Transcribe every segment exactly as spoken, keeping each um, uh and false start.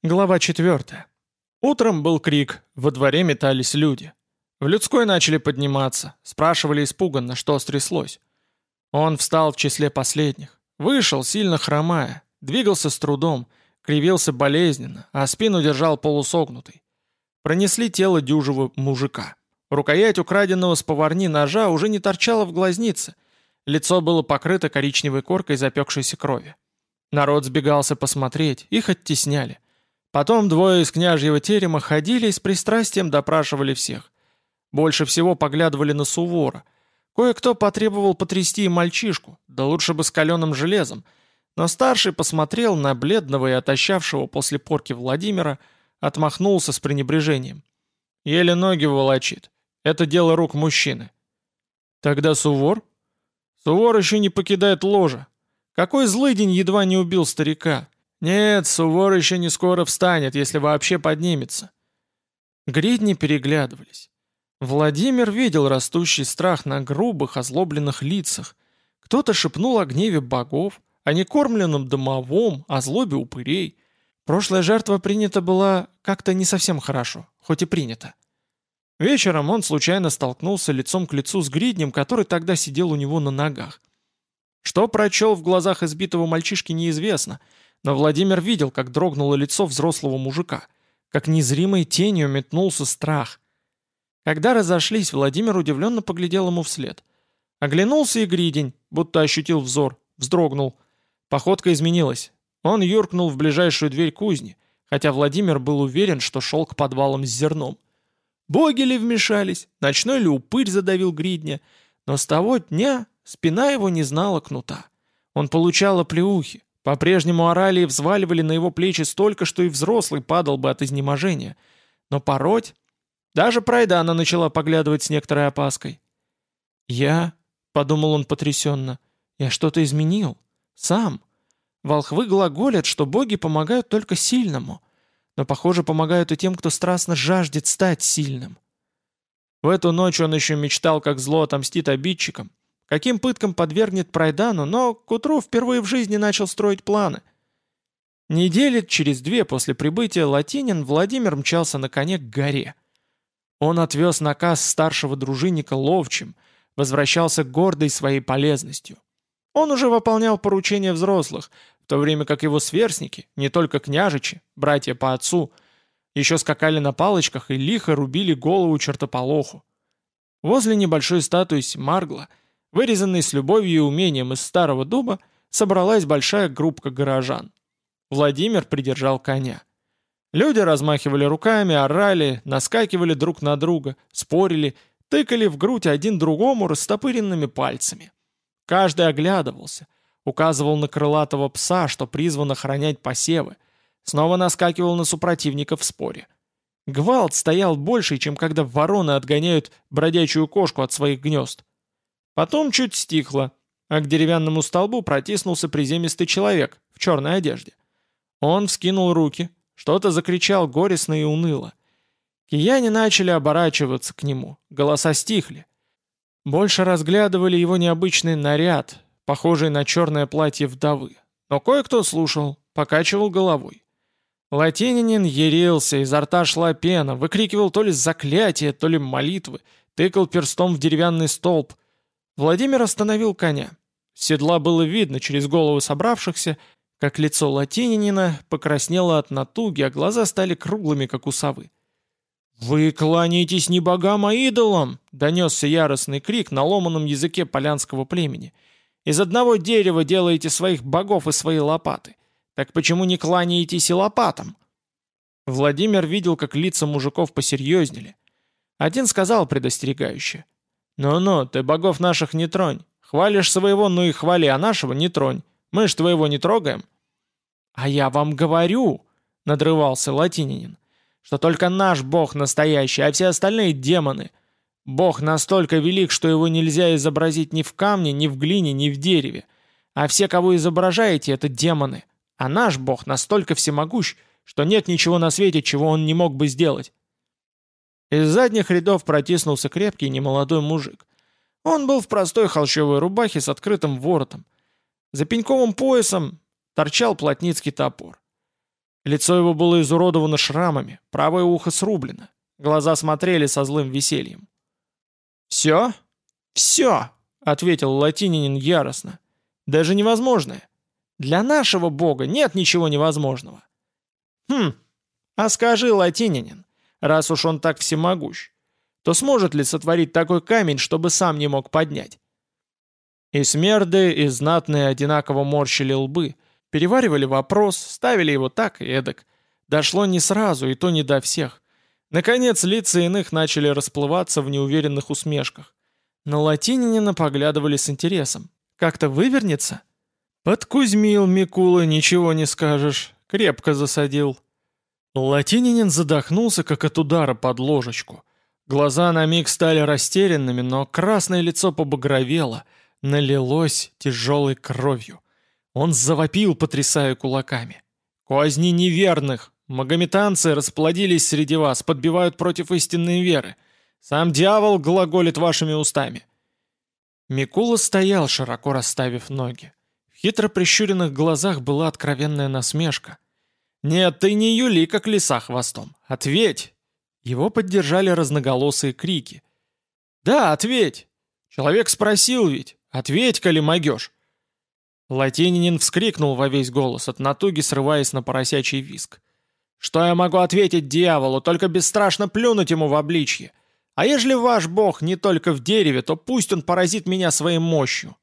Глава четвертая. Утром был крик, во дворе метались люди. В людской начали подниматься, спрашивали испуганно, что стряслось. Он встал в числе последних, вышел, сильно хромая, двигался с трудом, кривился болезненно, а спину держал полусогнутый. Пронесли тело дюжего мужика. Рукоять украденного с поварни ножа уже не торчала в глазнице, лицо было покрыто коричневой коркой запекшейся крови. Народ сбегался посмотреть, их оттесняли. Потом двое из княжьего терема ходили и с пристрастием допрашивали всех. Больше всего поглядывали на Сувора. Кое-кто потребовал потрясти и мальчишку, да лучше бы с каленым железом. Но старший посмотрел на бледного и отощавшего после порки Владимира, отмахнулся с пренебрежением. Еле ноги волочит. Это дело рук мужчины. Тогда Сувор? Сувор еще не покидает ложа. Какой злыдень едва не убил старика? Нет, Сувор еще не скоро встанет, если вообще поднимется. Гридни переглядывались. Владимир видел растущий страх на грубых, озлобленных лицах. Кто-то шепнул о гневе богов, о некормленном домовом, о злобе упырей. Прошлая жертва принята была как-то не совсем хорошо, хоть и принята. Вечером он случайно столкнулся лицом к лицу с Гриднем, который тогда сидел у него на ногах. Что прочел в глазах избитого мальчишки, неизвестно, но Владимир видел, как дрогнуло лицо взрослого мужика, как незримой тенью метнулся страх. Когда разошлись, Владимир удивленно поглядел ему вслед. Оглянулся и Гридень, будто ощутил взор, вздрогнул. Походка изменилась. Он юркнул в ближайшую дверь кузни, хотя Владимир был уверен, что шел к подвалам с зерном. Боги ли вмешались, ночной ли упырь задавил Гридня, но с того дня спина его не знала кнута. Он получал оплеухи. По-прежнему орали и взваливали на его плечи столько, что и взрослый падал бы от изнеможения. Но пороть... Даже Прайдана начала поглядывать с некоторой опаской. «Я...» — подумал он потрясенно. «Я что-то изменил. Сам. Волхвы глаголят, что боги помогают только сильному. Но, похоже, помогают и тем, кто страстно жаждет стать сильным». В эту ночь он еще мечтал, как зло отомстит обидчикам, каким пыткам подвергнет Прайдану, но к утру впервые в жизни начал строить планы. Недели через две после прибытия Латинин Владимир мчался на коне к горе. Он отвез наказ старшего дружинника ловчим, возвращался гордой своей полезностью. Он уже выполнял поручения взрослых, в то время как его сверстники, не только княжичи, братья по отцу, еще скакали на палочках и лихо рубили голову чертополоху. Возле небольшой статуи Семаргла, вырезанной с любовью и умением из старого дуба, собралась большая группка горожан. Владимир придержал коня. Люди размахивали руками, орали, наскакивали друг на друга, спорили, тыкали в грудь один другому растопыренными пальцами. Каждый оглядывался, указывал на крылатого пса, что призван охранять посевы, снова наскакивал на супротивника в споре. Гвалт стоял больше, чем когда вороны отгоняют бродячую кошку от своих гнезд. Потом чуть стихло, а к деревянному столбу протиснулся приземистый человек в черной одежде. Он вскинул руки, что-то закричал горестно и уныло. Кияне начали оборачиваться к нему, голоса стихли. Больше разглядывали его необычный наряд, похожий на черное платье вдовы. Но кое-кто слушал, покачивал головой. Латининин ярился, изо рта шла пена, выкрикивал то ли заклятие, то ли молитвы, тыкал перстом в деревянный столб. Владимир остановил коня. С седла было видно через головы собравшихся, как лицо Латининина покраснело от натуги, а глаза стали круглыми, как у совы. «Вы кланяетесь не богам, а идолам!» — донесся яростный крик на ломаном языке полянского племени. «Из одного дерева делаете своих богов и свои лопаты. Так почему не кланяетесь и лопатам?» Владимир видел, как лица мужиков посерьезнели. Один сказал предостерегающе: «Ну-ну, ты богов наших не тронь. Хвалишь своего, ну и хвали, а нашего не тронь. Мы ж твоего не трогаем». «А я вам говорю», — надрывался Латининин, «что только наш бог настоящий, а все остальные демоны. Бог настолько велик, что его нельзя изобразить ни в камне, ни в глине, ни в дереве. А все, кого изображаете, это демоны. А наш бог настолько всемогущ, что нет ничего на свете, чего он не мог бы сделать». Из задних рядов протиснулся крепкий немолодой мужик. Он был в простой холщовой рубахе с открытым воротом. За пеньковым поясом торчал плотницкий топор. Лицо его было изуродовано шрамами, правое ухо срублено. Глаза смотрели со злым весельем. «Все? Все!» — ответил латинянин яростно. «Даже невозможное. Для нашего бога нет ничего невозможного». «Хм, а скажи, латинянин, раз уж он так всемогущ, то сможет ли сотворить такой камень, чтобы сам не мог поднять?» И смерды, и знатные одинаково морщили лбы, переваривали вопрос, ставили его так и эдак. Дошло не сразу, и то не до всех. Наконец, лица иных начали расплываться в неуверенных усмешках. На латинянина поглядывали с интересом. Как-то вывернется? Подкузмил Микула, ничего не скажешь. Крепко засадил. Латинянин задохнулся, как от удара под ложечку. Глаза на миг стали растерянными, но красное лицо побагровело, налилось тяжелой кровью. Он завопил, потрясая кулаками. «Козни неверных! Магометанцы расплодились среди вас, подбивают против истинной веры. Сам дьявол глаголит вашими устами». Микула стоял, широко расставив ноги. В хитро прищуренных глазах была откровенная насмешка. «Нет, ты не юли, как лиса хвостом. Ответь!» Его поддержали разноголосые крики. «Да, ответь! Человек спросил ведь! Ответь, коли могешь!» Латинянин вскрикнул во весь голос, от натуги срываясь на поросячий виск. «Что я могу ответить дьяволу, только бесстрашно плюнуть ему в обличье? А ежели ваш бог не только в дереве, то пусть он поразит меня своей мощью».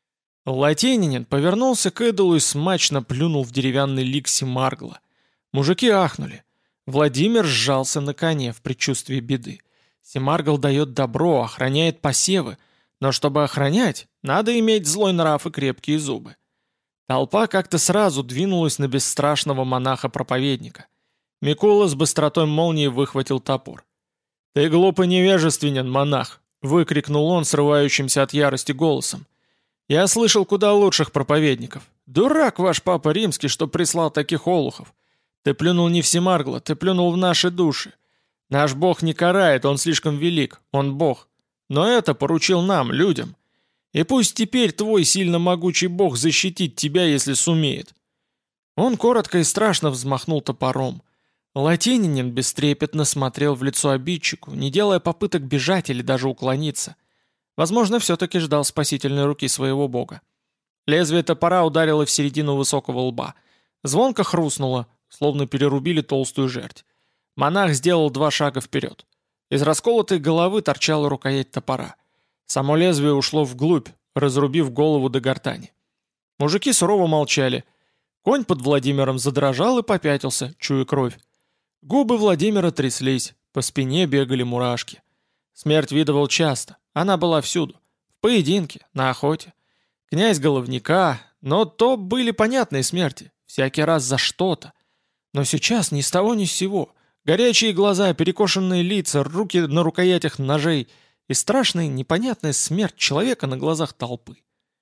Латинянин повернулся к идолу и смачно плюнул в деревянный лик Семаргла. Мужики ахнули. Владимир сжался на коне в предчувствии беды. Семаргл дает добро, охраняет посевы, но чтобы охранять, надо иметь злой нрав и крепкие зубы. Толпа как-то сразу двинулась на бесстрашного монаха-проповедника. Микула с быстротой молнии выхватил топор. «Ты глуп и невежественен, монах!» — выкрикнул он срывающимся от ярости голосом. «Я слышал куда лучших проповедников. Дурак ваш папа римский, что прислал таких олухов. Ты плюнул не в Семаргла, ты плюнул в наши души. Наш бог не карает, он слишком велик, он бог. Но это поручил нам, людям. И пусть теперь твой сильно могучий бог защитит тебя, если сумеет». Он коротко и страшно взмахнул топором. Латинянин бестрепетно смотрел в лицо обидчику, не делая попыток бежать или даже уклониться. Возможно, все-таки ждал спасительной руки своего бога. Лезвие топора ударило в середину высокого лба. Звонко хрустнуло, словно перерубили толстую жердь. Монах сделал два шага вперед. Из расколотой головы торчала рукоять топора. Само лезвие ушло вглубь, разрубив голову до гортани. Мужики сурово молчали. Конь под Владимиром задрожал и попятился, чуя кровь. Губы Владимира тряслись, по спине бегали мурашки. Смерть видывал часто, она была всюду. В поединке, на охоте. Князь Головника, но то были понятные смерти, всякий раз за что-то. Но сейчас ни с того ни с сего. Горячие глаза, перекошенные лица, руки на рукоятях ножей и страшная непонятная смерть человека на глазах толпы.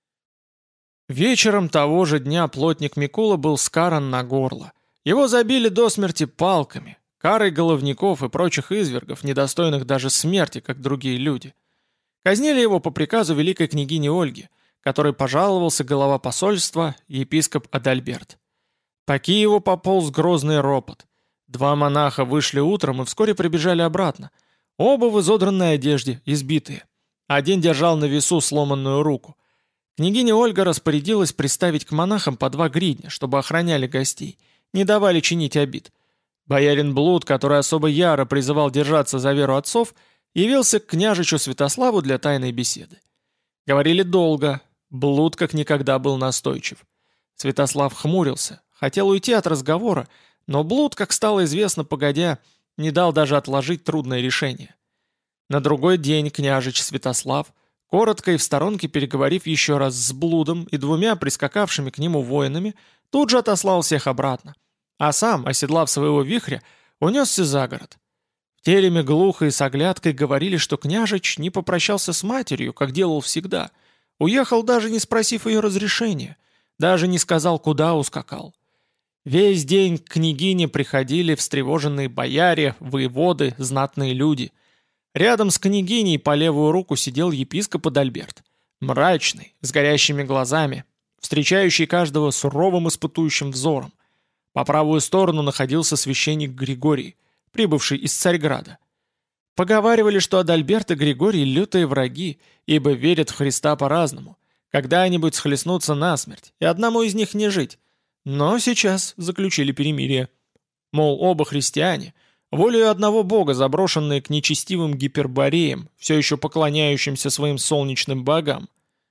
Вечером того же дня плотник Микула был скаран на горло. Его забили до смерти палками, карой головников и прочих извергов, недостойных даже смерти, как другие люди. Казнили его по приказу великой княгини Ольги, которой пожаловался глава посольства, епископ Адальберт. По Киеву пополз грозный ропот. Два монаха вышли утром и вскоре прибежали обратно. Оба в изодранной одежде, избитые. Один держал на весу сломанную руку. Княгиня Ольга распорядилась приставить к монахам по два гридня, чтобы охраняли гостей, не давали чинить обид. Боярин Блуд, который особо яро призывал держаться за веру отцов, явился к княжичу Святославу для тайной беседы. Говорили долго, Блуд как никогда был настойчив. Святослав хмурился, хотел уйти от разговора, но Блуд, как стало известно погодя, не дал даже отложить трудное решение. На другой день княжич Святослав, коротко и в сторонке переговорив еще раз с Блудом и двумя прискакавшими к нему воинами, тут же отослал всех обратно, а сам, оседлав своего вихря, унесся за город. В тереме глухо и с оглядкой говорили, что княжич не попрощался с матерью, как делал всегда, уехал даже не спросив ее разрешения, даже не сказал, куда ускакал. Весь день к княгине приходили встревоженные бояре, воеводы, знатные люди. Рядом с княгиней по левую руку сидел епископ Адальберт, мрачный, с горящими глазами, встречающий каждого суровым испытующим взором. По правую сторону находился священник Григорий, прибывший из Царьграда. Поговаривали, что Адальберт и Григорий лютые враги, ибо верят в Христа по-разному. Когда-нибудь схлестнутся насмерть, и одному из них не жить. Но сейчас заключили перемирие. Мол, оба христиане, волею одного бога, заброшенные к нечестивым гипербореям, все еще поклоняющимся своим солнечным богам.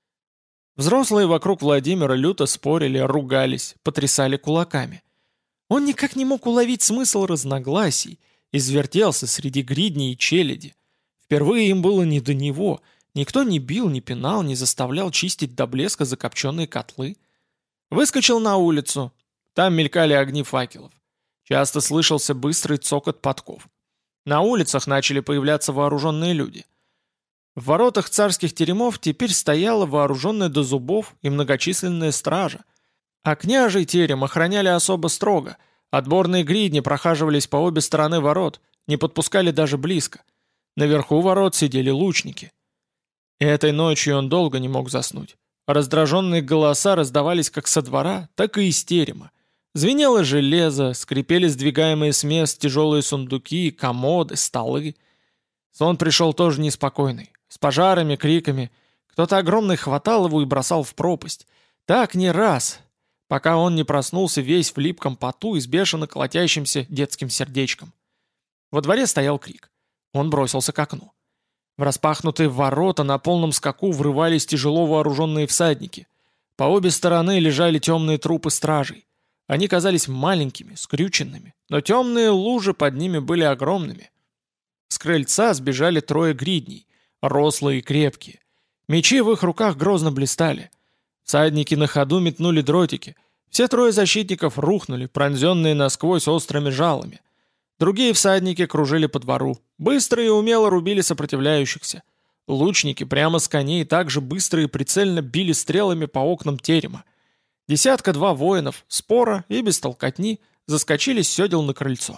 Взрослые вокруг Владимира люто спорили, ругались, потрясали кулаками. Он никак не мог уловить смысл разногласий, извертелся среди гридней и челяди. Впервые им было не до него, никто не бил, не пинал, не заставлял чистить до блеска закопченные котлы. Выскочил на улицу, там мелькали огни факелов. Часто слышался быстрый цокот подков. На улицах начали появляться вооруженные люди. В воротах царских теремов теперь стояла вооруженная до зубов и многочисленная стража. А княжий терем охраняли особо строго. Отборные гридни прохаживались по обе стороны ворот, не подпускали даже близко. Наверху ворот сидели лучники. И этой ночью он долго не мог заснуть. Раздраженные голоса раздавались как со двора, так и из терема. Звенело железо, скрипели сдвигаемые с мест тяжелые сундуки, комоды, столы. Сон пришел тоже неспокойный, с пожарами, криками. Кто-то огромный хватал его и бросал в пропасть. Так не раз, пока он не проснулся весь в липком поту и с бешено колотящимся детским сердечком. Во дворе стоял крик. Он бросился к окну. В распахнутые ворота на полном скаку врывались тяжело вооруженные всадники. По обе стороны лежали темные трупы стражей. Они казались маленькими, скрюченными, но темные лужи под ними были огромными. С крыльца сбежали трое гридней, рослые и крепкие. Мечи в их руках грозно блистали. Всадники на ходу метнули дротики. Все трое защитников рухнули, пронзенные насквозь острыми жалами. Другие всадники кружили по двору, быстро и умело рубили сопротивляющихся. Лучники прямо с коней также быстро и прицельно били стрелами по окнам терема. Десятка-два воинов, спора и без толкотни, заскочили с седел на крыльцо.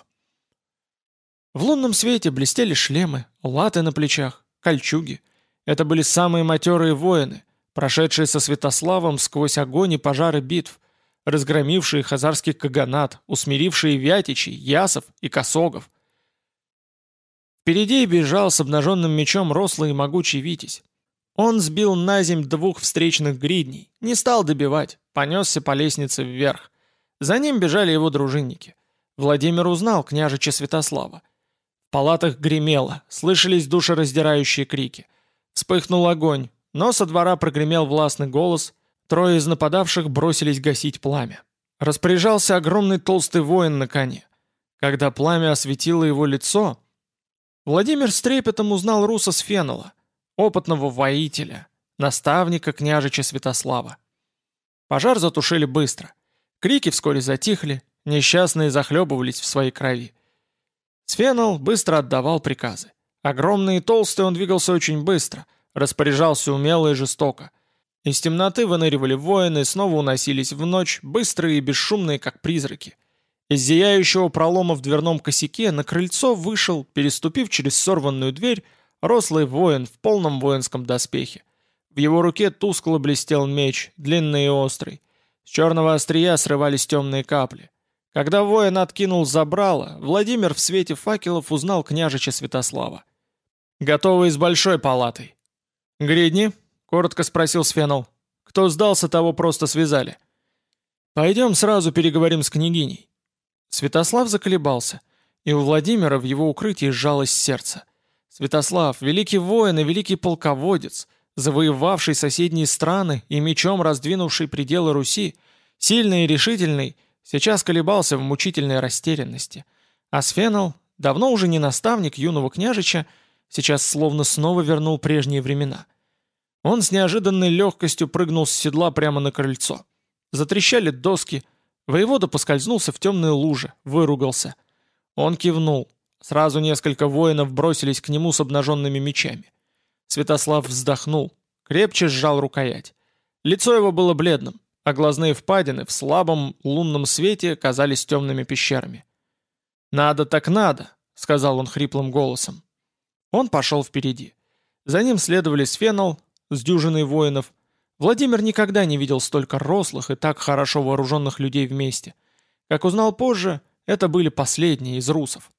В лунном свете блестели шлемы, латы на плечах, кольчуги. Это были самые матерые воины, прошедшие со Святославом сквозь огонь и пожары битв, разгромившие хазарский каганат, усмирившие вятичей, ясов и косогов. Впереди бежал с обнаженным мечом рослый и могучий витязь. Он сбил на земь двух встречных гридней, не стал добивать, понесся по лестнице вверх. За ним бежали его дружинники. Владимир узнал княжича Святослава. В палатах гремело, слышались душераздирающие крики. Вспыхнул огонь, но со двора прогремел властный голос, трое из нападавших бросились гасить пламя. Распоряжался огромный толстый воин на коне. Когда пламя осветило его лицо, Владимир с трепетом узнал руса Сфенола, опытного воителя, наставника княжича Святослава. Пожар затушили быстро. Крики вскоре затихли, несчастные захлебывались в своей крови. Сфенол быстро отдавал приказы. Огромный и толстый он двигался очень быстро, распоряжался умело и жестоко. Из темноты выныривали воины, снова уносились в ночь, быстрые и бесшумные, как призраки. Из зияющего пролома в дверном косяке на крыльцо вышел, переступив через сорванную дверь, рослый воин в полном воинском доспехе. В его руке тускло блестел меч, длинный и острый. С черного острия срывались темные капли. Когда воин откинул забрало, Владимир в свете факелов узнал княжича Святослава. «Готовы с большой палатой». «Гридни?» — коротко спросил Сфенол. «Кто сдался, того просто связали». «Пойдем сразу переговорим с княгиней». Святослав заколебался, и у Владимира в его укрытии сжалось сердце. Святослав, великий воин и великий полководец, завоевавший соседние страны и мечом раздвинувший пределы Руси, сильный и решительный, сейчас колебался в мучительной растерянности. А Сфенол, давно уже не наставник юного княжича, сейчас словно снова вернул прежние времена. Он с неожиданной легкостью прыгнул с седла прямо на крыльцо. Затрещали доски, воевода поскользнулся в темной луже, выругался. Он кивнул. Сразу несколько воинов бросились к нему с обнаженными мечами. Святослав вздохнул, крепче сжал рукоять. Лицо его было бледным, а глазные впадины в слабом лунном свете казались темными пещерами. «Надо так надо», — сказал он хриплым голосом. Он пошел впереди. За ним следовали Сфенол с дюжиной воинов. Владимир никогда не видел столько рослых и так хорошо вооруженных людей вместе. Как узнал позже, это были последние из русов.